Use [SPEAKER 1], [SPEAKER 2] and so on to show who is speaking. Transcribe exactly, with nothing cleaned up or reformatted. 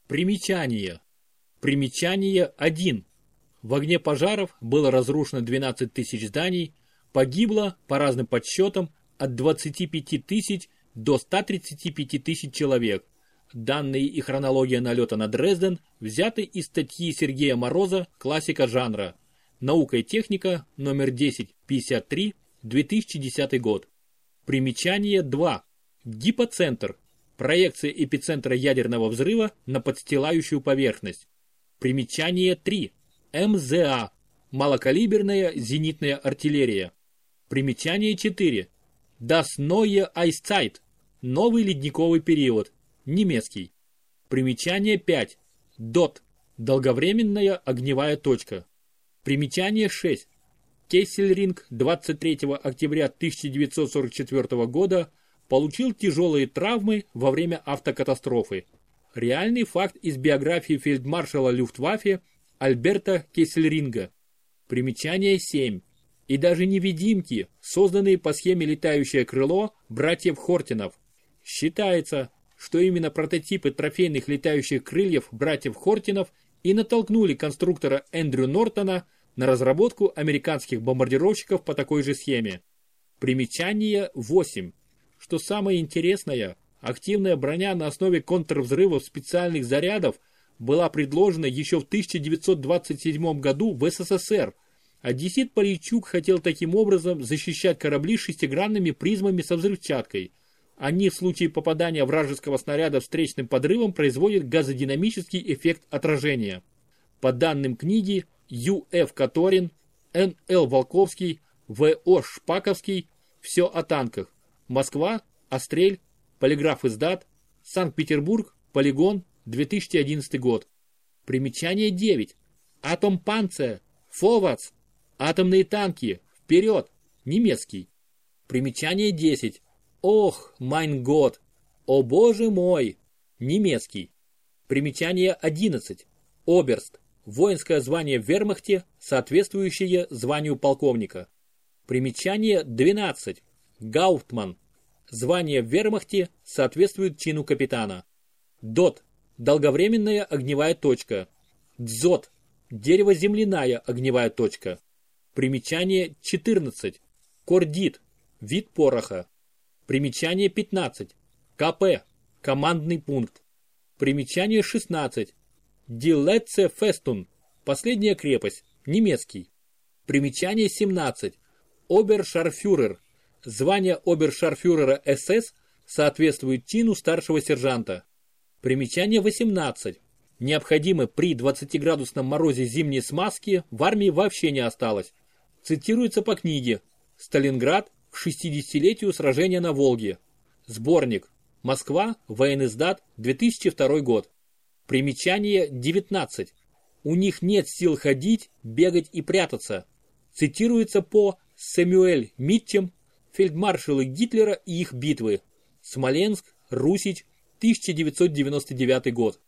[SPEAKER 1] Примечание. Примечание один. В огне пожаров было разрушено двенадцать тысяч зданий, погибло, по разным подсчетам, от двадцати пяти тысяч до ста тридцати пяти тысяч человек. Данные и хронология налета на Дрезден взяты из статьи Сергея Мороза, классика жанра. Наука и техника, номер десять пятьдесят три, две тысячи десятый год. Примечание два. Гипоцентр. Проекция эпицентра ядерного взрыва на подстилающую поверхность. Примечание три. эм зэ а. Малокалиберная зенитная артиллерия. Примечание четыре. Das neue Eiszeit. Новый ледниковый период. Немецкий. Примечание пять. дот. Долговременная огневая точка. Примечание шесть. Кессельринг двадцать третьего октября тысяча девятьсот сорок четвёртого года получил тяжелые травмы во время автокатастрофы. Реальный факт из биографии фельдмаршала Люфтваффе Альберта Кессельринга. Примечание семь. И даже невидимки, созданные по схеме летающее крыло братьев Хортинов. Считается, что именно прототипы трофейных летающих крыльев братьев Хортинов и натолкнули конструктора Эндрю Нортона на разработку американских бомбардировщиков по такой же схеме. Примечание восемь. Что самое интересное, активная броня на основе контрвзрывов специальных зарядов была предложена еще в тысяча девятьсот двадцать седьмом году в эс эс эс эр. Одессит Полейчук хотел таким образом защищать корабли шестигранными призмами со взрывчаткой. Они в случае попадания вражеского снаряда встречным подрывом производят газодинамический эффект отражения. По данным книги ю эф Которин, эн эл Волковский, вэ о Шпаковский, все о танках. Москва, Острель, Полиграф издат, Санкт-Петербург, Полигон, две тысячи одиннадцатый год. Примечание девять. Атомпанцер, Фовац, атомные танки, вперед, немецкий. Примечание десять. Ох, майн год, о боже мой, немецкий. Примечание одиннадцать. Оберст, воинское звание в вермахте, соответствующее званию полковника. Примечание двенадцать. Гауптман, звание в вермахте соответствует чину капитана. Дот, долговременная огневая точка. Дзот, дерево-земляная огневая точка. Примечание четырнадцать. Кордит, вид пороха. Примечание пятнадцать. ка пэ, командный пункт. Примечание шестнадцать. Die letzte Festung, последняя крепость, немецкий. Примечание семнадцать. Обершарфюрер, звание обершарфюрера эс эс соответствует чину старшего сержанта. Примечание восемнадцать. Необходимы при двадцатиградусном морозе зимней смазки в армии вообще не осталось. Цитируется по книге «Сталинград к шестидесятилетию сражения на Волге». Сборник. Москва. Воениздат. две тысячи второй год. Примечание девятнадцать. У них нет сил ходить, бегать и прятаться. Цитируется по Сэмюэль Митчем, фельдмаршалы Гитлера и их битвы. Смоленск. Русич. тысяча девятьсот девяносто девятый год.